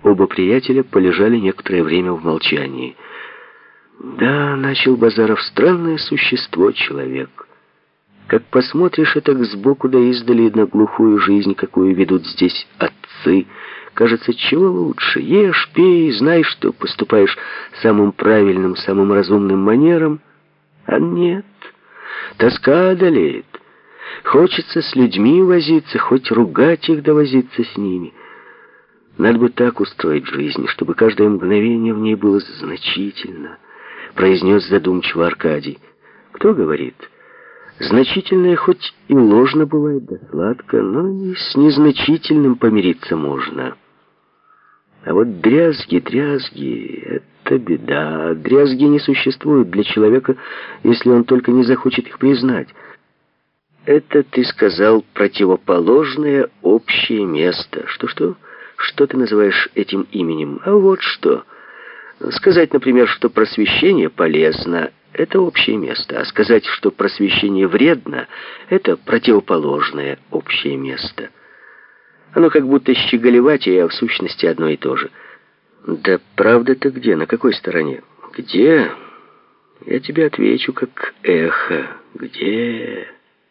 Оба приятеля полежали некоторое время в молчании. «Да, — начал Базаров, — странное существо человек. Как посмотришь этак сбоку да издали на глухую жизнь, какую ведут здесь отцы, кажется, чего лучше. Ешь, пей, знай, что поступаешь самым правильным, самым разумным манером. А нет, тоска одолеет. Хочется с людьми возиться, хоть ругать их да возиться с ними. Надо бы так устроить жизнь, чтобы каждое мгновение в ней было значительно», — произнес задумчиво Аркадий. «Кто говорит? Значительное хоть и ложно бывает, да сладко, но и с незначительным помириться можно. А вот дрязги, это беда. Дрязги не существуют для человека, если он только не захочет их признать. Это, ты сказал, противоположное общее место. Что-что? Что ты называешь этим именем? А вот что. Сказать, например, что просвещение полезно, это общее место. А сказать, что просвещение вредно, это противоположное общее место. Оно как будто щеголеватее, а в сущности одно и то же. Да правда-то где? На какой стороне? Где? Я тебе отвечу, как эхо. Где?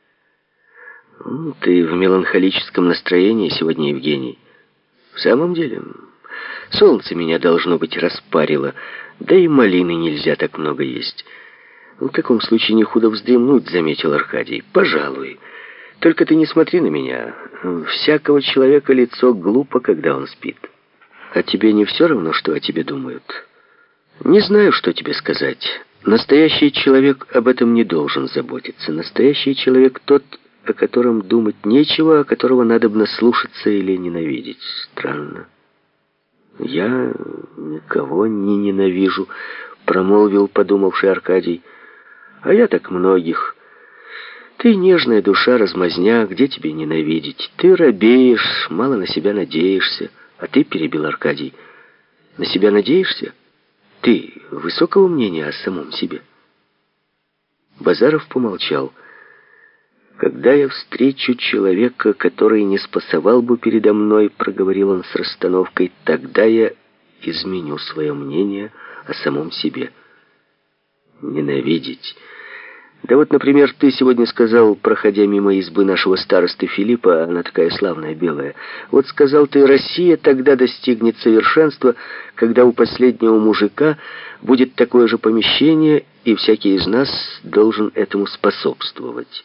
Ты в меланхолическом настроении сегодня, Евгений? В самом деле, солнце меня, должно быть, распарило, да и малины нельзя так много есть. В таком случае не худо вздремнуть, заметил Аркадий. Пожалуй. Только ты не смотри на меня. Всякого человека лицо глупо, когда он спит. А тебе не все равно, что о тебе думают? Не знаю, что тебе сказать. Настоящий человек об этом не должен заботиться. Настоящий человек тот, о котором думать нечего, а которого надобно слушаться или ненавидеть. Странно. Я никого не ненавижу, промолвил подумавший Аркадий. А я так многих. Ты нежная душа, размазня, где тебе ненавидеть? Ты робеешь, мало на себя надеешься. А ты, перебил Аркадий, на себя надеешься? Ты высокого мнения о самом себе? Базаров помолчал. «Когда я встречу человека, который не спасовал бы передо мной, — проговорил он с расстановкой, — тогда я изменю свое мнение о самом себе». Ненавидеть. Да вот, например, ты сегодня сказал, проходя мимо избы нашего старосты Филиппа, она такая славная, белая, вот сказал ты, Россия тогда достигнет совершенства, когда у последнего мужика будет такое же помещение, и всякий из нас должен этому способствовать.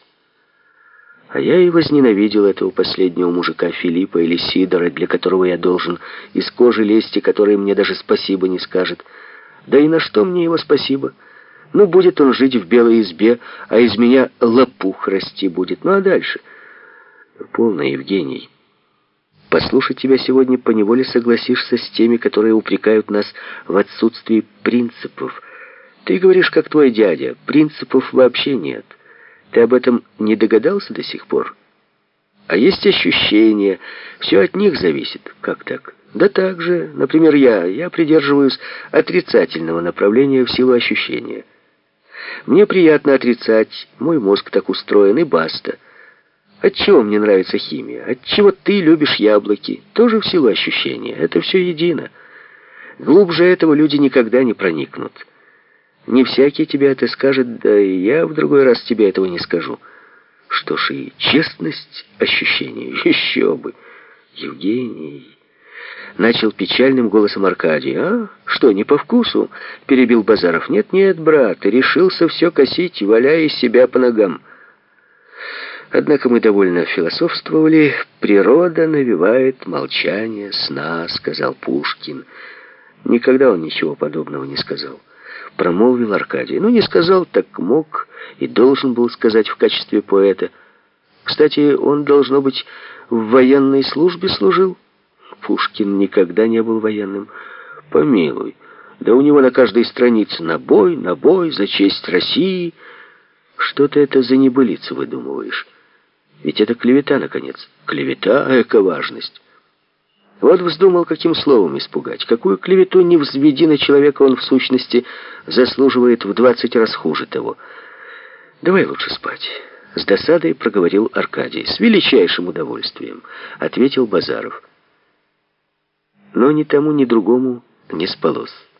А я и возненавидел этого последнего мужика Филиппа или Сидора, для которого я должен из кожи лезть, и который мне даже спасибо не скажет. Да и на что мне его спасибо? Ну, будет он жить в белой избе, а из меня лопух расти будет. Ну, а дальше? Полно, Евгений. Послушать тебя сегодня поневоле согласишься с теми, которые упрекают нас в отсутствии принципов. Ты говоришь, как твой дядя, принципов вообще нет. Ты об этом не догадался до сих пор? А есть ощущения, все от них зависит. Как так? Да так же, например, я придерживаюсь отрицательного направления в силу ощущения. Мне приятно отрицать, мой мозг так устроен, и баста. Отчего мне нравится химия? Отчего ты любишь яблоки? Тоже в силу ощущения. Это все едино. Глубже этого люди никогда не проникнут. Не всякий тебе это скажет, да и я в другой раз тебе этого не скажу. Что ж, и честность ощущений, еще бы. Евгений... Начал печальным голосом Аркадий. «А? Что, не по вкусу?» — перебил Базаров. «Нет, брат, ты решился все косить, валяя себя по ногам». Однако мы довольно философствовали. «Природа навевает молчание сна», — сказал Пушкин. Никогда он ничего подобного не сказал. Промолвил Аркадий. Ну, не сказал, так мог и должен был сказать в качестве поэта. Кстати, он, должно быть, в военной службе служил. Пушкин никогда не был военным. Помилуй, да у него на каждой странице набой, за честь России. Что ты это за небылицу выдумываешь? Ведь это клевета, наконец. Клевета, эко-важность. Вот вздумал каким словом испугать. Какую клевету не взведи на человека, он в сущности заслуживает в 20 раз хуже того. Давай лучше спать. С досадой проговорил Аркадий. С величайшим удовольствием, ответил Базаров. Но ни тому, ни другому не спалось.